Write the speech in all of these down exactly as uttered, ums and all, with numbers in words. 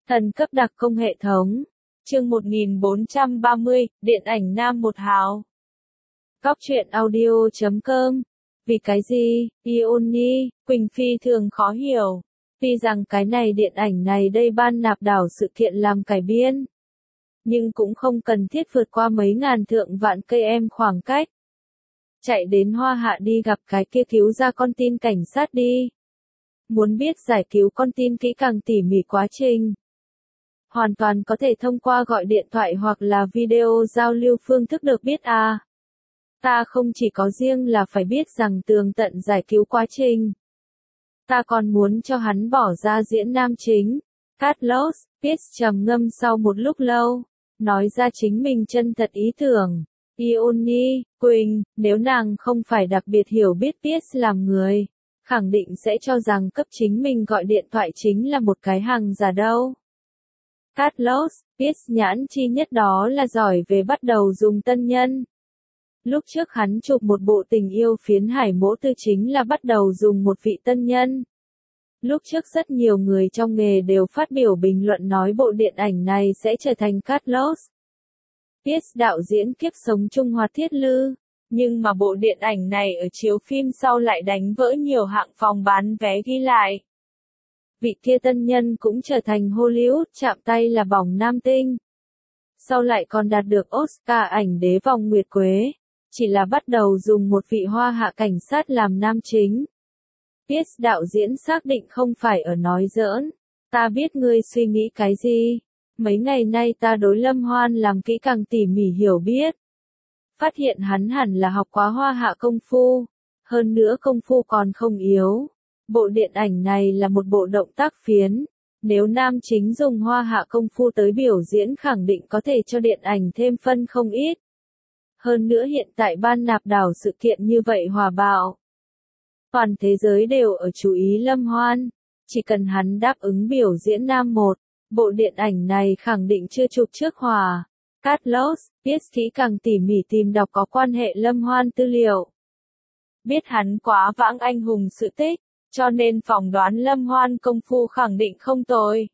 Thần cấp đặc công hệ thống. Chương một nghìn bốn trăm ba mươi, điện ảnh Nam Một Hào. Cóc truyện audio chấm com. Vì cái gì, Ioni, Quỳnh phi thường khó hiểu. Tuy rằng cái này điện ảnh này đây ban nạp đảo sự kiện làm cải biên. Nhưng cũng không cần thiết vượt qua mấy ngàn thượng vạn cây em khoảng cách. Chạy đến Hoa Hạ đi gặp cái kia cứu ra con tin cảnh sát đi. Muốn biết giải cứu con tin kỹ càng tỉ mỉ quá trình. Hoàn toàn có thể thông qua gọi điện thoại hoặc là video giao lưu phương thức được biết à. Ta không chỉ có riêng là phải biết rằng tường tận giải cứu quá trình. Ta còn muốn cho hắn bỏ ra diễn nam chính. Carlos Pierce trầm ngâm sau một lúc lâu, nói ra chính mình chân thật ý tưởng. Ioni, Quỳnh, nếu nàng không phải đặc biệt hiểu biết Pierce làm người, khẳng định sẽ cho rằng cấp chính mình gọi điện thoại chính là một cái hàng giả đâu. Carlos Pierce nhãn chi nhất đó là giỏi về bắt đầu dùng tân nhân. Lúc trước hắn chụp một bộ tình yêu phiến hải mỗ tư chính là bắt đầu dùng một vị tân nhân. Lúc trước rất nhiều người trong nghề đều phát biểu bình luận nói bộ điện ảnh này sẽ trở thành Carlos Pierce đạo diễn kiếp sống Trung Hoa thiết lư. Nhưng mà bộ điện ảnh này ở chiếu phim sau lại đánh vỡ nhiều hạng phòng bán vé ghi lại. Vị kia tân nhân cũng trở thành Hollywood chạm tay là bỏng nam tinh. Sau lại còn đạt được Oscar ảnh đế vòng nguyệt quế. Chỉ là bắt đầu dùng một vị Hoa Hạ cảnh sát làm nam chính. Pierce đạo diễn xác định không phải ở nói giỡn. Ta biết ngươi suy nghĩ cái gì. Mấy ngày nay ta đối Lâm Hoan làm kỹ càng tỉ mỉ hiểu biết. Phát hiện hắn hẳn là học quá Hoa Hạ công phu. Hơn nữa công phu còn không yếu. Bộ điện ảnh này là một bộ động tác phiến. Nếu nam chính dùng Hoa Hạ công phu tới biểu diễn khẳng định có thể cho điện ảnh thêm phân không ít. Hơn nữa hiện tại ban nạp đảo sự kiện như vậy hòa bạo. Toàn thế giới đều ở chú ý Lâm Hoan. Chỉ cần hắn đáp ứng biểu diễn nam một, bộ điện ảnh này khẳng định chưa chụp trước hòa. Carlos Pierce kỹ càng tỉ mỉ tìm đọc có quan hệ Lâm Hoan tư liệu. Biết hắn quá vãng anh hùng sự tích, cho nên phỏng đoán Lâm Hoan công phu khẳng định không tồi.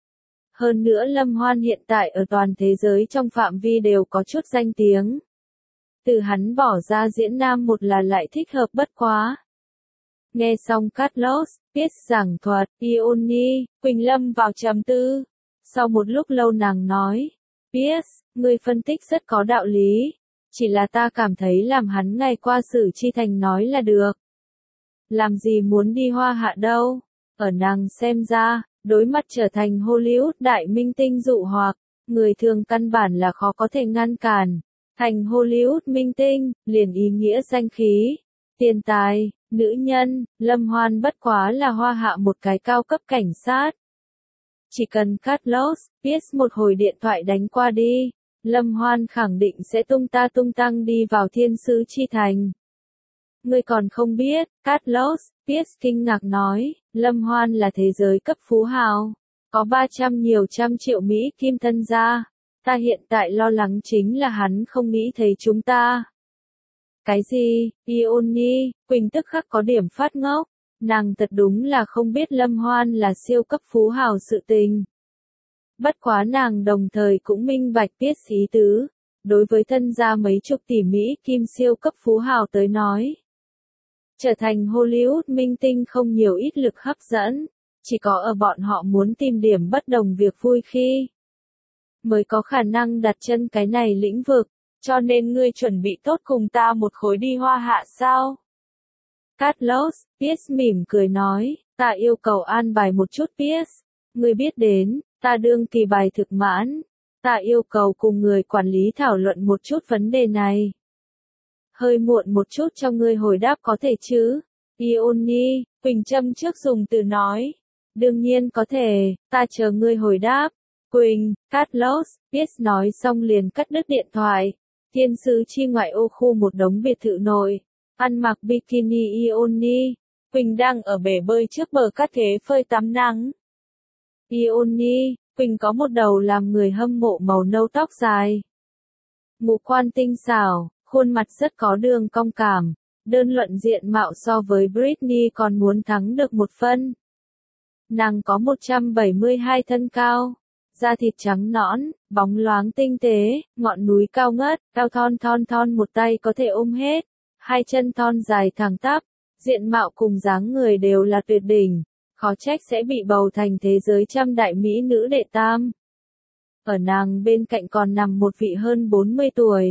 Hơn nữa Lâm Hoan hiện tại ở toàn thế giới trong phạm vi đều có chút danh tiếng. Từ hắn bỏ ra diễn nam một là lại thích hợp bất quá. Nghe xong Carlos Pierce giảng thuật, Ioni, Quỳnh lâm vào trầm tư. Sau một lúc lâu nàng nói, Pierce, ngươi phân tích rất có đạo lý. Chỉ là ta cảm thấy làm hắn ngày qua xử chi thành nói là được. Làm gì muốn đi Hoa Hạ đâu. Ở nàng xem ra, đối mặt trở thành Hollywood đại minh tinh dụ hoặc, người thường căn bản là khó có thể ngăn cản. Thành Hollywood minh tinh, liền ý nghĩa danh khí, tiền tài, nữ nhân, Lâm Hoan bất quá là Hoa Hạ một cái cao cấp cảnh sát. Chỉ cần Carlos Pierce một hồi điện thoại đánh qua đi, Lâm Hoan khẳng định sẽ tung ta tung tăng đi vào thiên sứ chi thành. Ngươi còn không biết, Carlos Pierce kinh ngạc nói, Lâm Hoan là thế giới cấp phú hào, có ba trăm nhiều trăm triệu Mỹ kim thân gia. Ta hiện tại lo lắng chính là hắn không nghĩ thấy chúng ta. Cái gì, Ioni, Quỳnh tức khắc có điểm phát ngốc. Nàng thật đúng là không biết Lâm Hoan là siêu cấp phú hào sự tình. Bất quá nàng đồng thời cũng minh bạch biết ý tứ. Đối với thân gia mấy chục tỷ Mỹ kim siêu cấp phú hào tới nói. Trở thành Hollywood minh tinh không nhiều ít lực hấp dẫn. Chỉ có ở bọn họ muốn tìm điểm bất đồng việc vui khi. Mới có khả năng đặt chân cái này lĩnh vực, cho nên ngươi chuẩn bị tốt cùng ta một khối đi Hoa Hạ sao? Carlos Pierce mỉm cười nói, ta yêu cầu an bài một chút Pierce, ngươi biết đến, ta đương kỳ bài thực mãn, ta yêu cầu cùng người quản lý thảo luận một chút vấn đề này. Hơi muộn một chút cho ngươi hồi đáp có thể chứ? Ioni, Quỳnh châm trước dùng từ nói, đương nhiên có thể, ta chờ ngươi hồi đáp. Quỳnh, Carlos Pierce nói xong liền cắt đứt điện thoại. Thiên sứ chi ngoại ô khu một đống biệt thự nội. Ăn mặc bikini Ioni. Quỳnh đang ở bể bơi trước bờ cát thế phơi tắm nắng. Ioni, Quỳnh có một đầu làm người hâm mộ màu nâu tóc dài. Ngũ quan tinh xảo, khuôn mặt rất có đường cong cảm. Đơn luận diện mạo so với Britney còn muốn thắng được một phân. Nàng có một trăm bảy mươi hai thân cao. da thịt trắng nõn, bóng loáng tinh tế, ngọn núi cao ngất, cao thon thon thon một tay có thể ôm hết, hai chân thon dài thẳng tắp, diện mạo cùng dáng người đều là tuyệt đỉnh, khó trách sẽ bị bầu thành thế giới trăm đại mỹ nữ đệ tam. Ở nàng bên cạnh còn nằm một vị hơn bốn mươi tuổi.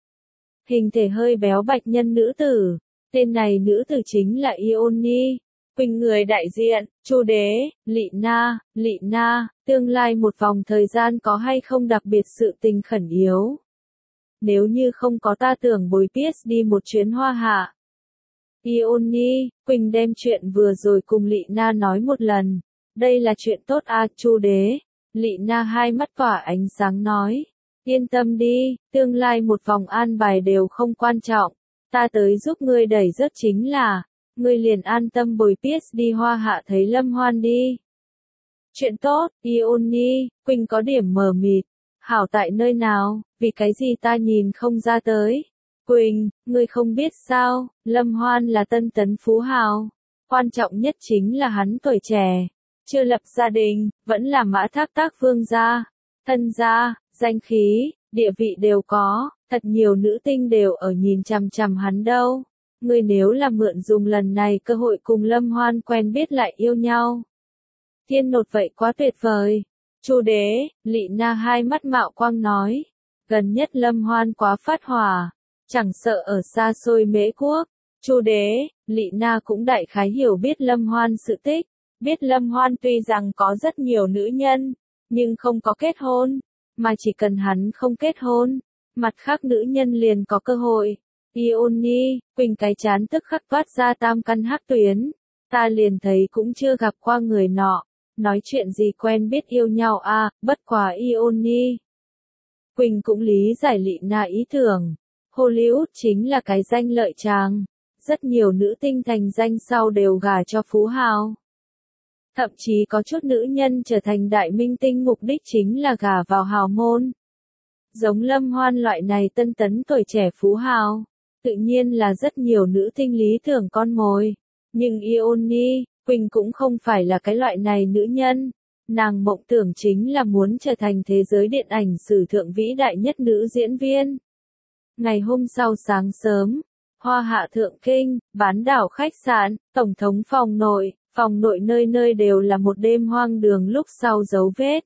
Hình thể hơi béo bạch nhân nữ tử, tên này nữ tử chính là Ioni. Quỳnh người đại diện, Chu đế, Lị Na, Lị Na, tương lai một vòng thời gian có hay không đặc biệt sự tình khẩn yếu. Nếu như không có ta tưởng bồi Piers đi một chuyến Hoa Hạ. Ioni, Quỳnh đem chuyện vừa rồi cùng Lị Na nói một lần. Đây là chuyện tốt à, Chu đế. Lị Na hai mắt tỏa ánh sáng nói. Yên tâm đi, tương lai một vòng an bài đều không quan trọng. Ta tới giúp ngươi đẩy rớt chính là. Ngươi liền an tâm bồi Piers đi Hoa Hạ thấy Lâm Hoan đi. Chuyện tốt, Ioni, Quỳnh có điểm mờ mịt. Hảo tại nơi nào, vì cái gì ta nhìn không ra tới. Quỳnh, ngươi không biết sao, Lâm Hoan là tân tấn phú hào. Quan trọng nhất chính là hắn tuổi trẻ, chưa lập gia đình, vẫn là mã thác tác vương gia, thân gia, danh khí, địa vị đều có, thật nhiều nữ tinh đều ở nhìn chằm chằm hắn đâu. Ngươi nếu là mượn dùng lần này cơ hội cùng Lâm Hoan quen biết lại yêu nhau. Thiên nột vậy quá tuyệt vời. Chu đế, Lị Na hai mắt mạo quang nói. Gần nhất Lâm Hoan quá phát hỏa. Chẳng sợ ở xa xôi Mễ Quốc. Chu đế, Lị Na cũng đại khái hiểu biết Lâm Hoan sự tích. Biết Lâm Hoan tuy rằng có rất nhiều nữ nhân, nhưng không có kết hôn. Mà chỉ cần hắn không kết hôn, mặt khác nữ nhân liền có cơ hội. Ioni, Quỳnh cái chán tức khắc toát ra tam căn hắc tuyến. Ta liền thấy cũng chưa gặp qua người nọ. Nói chuyện gì quen biết yêu nhau à, bất quá Ioni. Quỳnh cũng lý giải Lị Na ý tưởng. Hollywood chính là cái danh lợi tràng. Rất nhiều nữ tinh thành danh sau đều gả cho phú hào. Thậm chí có chút nữ nhân trở thành đại minh tinh mục đích chính là gả vào hào môn. Giống Lâm Hoan loại này tân tấn tuổi trẻ phú hào. Tự nhiên là rất nhiều nữ tinh lý tưởng con mồi. Nhưng Ioni, Quỳnh cũng không phải là cái loại này nữ nhân. Nàng mộng tưởng chính là muốn trở thành thế giới điện ảnh sử thượng vĩ đại nhất nữ diễn viên. Ngày hôm sau sáng sớm, Hoa Hạ Thượng Kinh, bán đảo khách sạn, tổng thống phòng nội, phòng nội nơi nơi đều là một đêm hoang đường lúc sau dấu vết.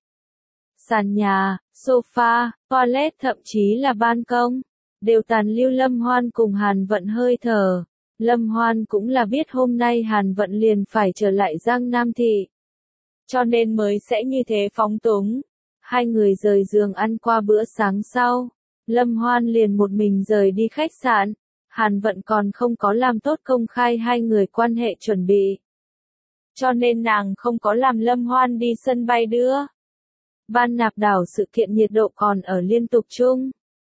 Sàn nhà, sofa, toilet thậm chí là ban công. Đều tàn lưu Lâm Hoan cùng Hàn Vận hơi thở. Lâm Hoan cũng là biết hôm nay Hàn Vận liền phải trở lại Giang Nam Thị. Cho nên mới sẽ như thế phóng túng. Hai người rời giường ăn qua bữa sáng sau. Lâm Hoan liền một mình rời đi khách sạn. Hàn Vận còn không có làm tốt công khai hai người quan hệ chuẩn bị. Cho nên nàng không có làm Lâm Hoan đi sân bay đưa. Ban nạp đảo sự kiện nhiệt độ còn ở liên tục chung.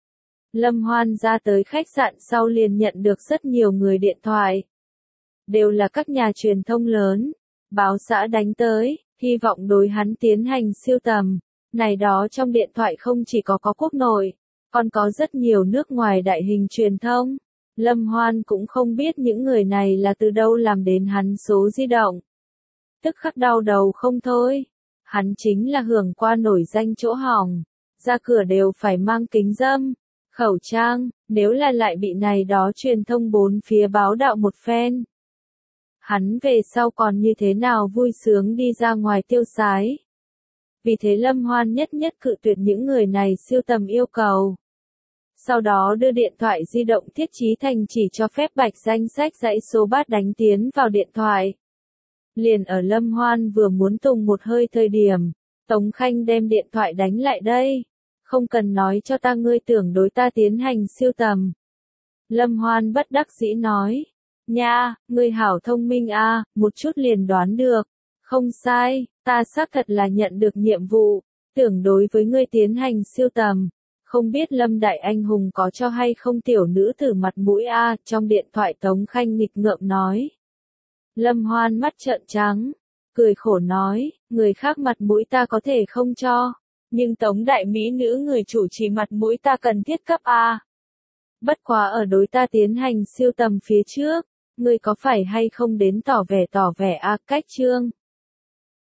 Lâm Hoan ra tới khách sạn sau liền nhận được rất nhiều người điện thoại. Đều là các nhà truyền thông lớn. Báo xã đánh tới, hy vọng đối hắn tiến hành siêu tầm. Này đó trong điện thoại không chỉ có có quốc nội, còn có rất nhiều nước ngoài đại hình truyền thông. Lâm Hoan cũng không biết những người này là từ đâu làm đến hắn số di động. Tức khắc đau đầu không thôi. Hắn chính là hưởng qua nổi danh chỗ hỏng. Ra cửa đều phải mang kính râm, khẩu trang, nếu là lại bị này đó truyền thông bốn phía báo đạo một phen. Hắn về sau còn như thế nào vui sướng đi ra ngoài tiêu sái. Vì thế Lâm Hoan nhất nhất cự tuyệt những người này siêu tầm yêu cầu. Sau đó đưa điện thoại di động thiết trí thành chỉ cho phép bạch danh sách dãy số bát đánh tiến vào điện thoại. Liền ở Lâm Hoan vừa muốn tùng một hơi thời điểm, Tống Khanh đem điện thoại đánh lại đây. Không cần nói cho ta ngươi tưởng đối ta tiến hành siêu tầm. Lâm Hoan bất đắc dĩ nói. Nha, ngươi hảo thông minh a, à, một chút liền đoán được. Không sai, ta xác thật là nhận được nhiệm vụ, tưởng đối với ngươi tiến hành siêu tầm. Không biết Lâm Đại Anh Hùng có cho hay không tiểu nữ tử mặt mũi a, à, trong điện thoại Tống Khanh nghịch ngợm nói. Lâm Hoan mắt trợn trắng, cười khổ nói, người khác mặt mũi ta có thể không cho, nhưng Tống đại mỹ nữ người chủ trì mặt mũi ta cần thiết cấp a. À. Bất quá ở đối ta tiến hành siêu tầm phía trước, ngươi có phải hay không đến tỏ vẻ tỏ vẻ a à, cách chương.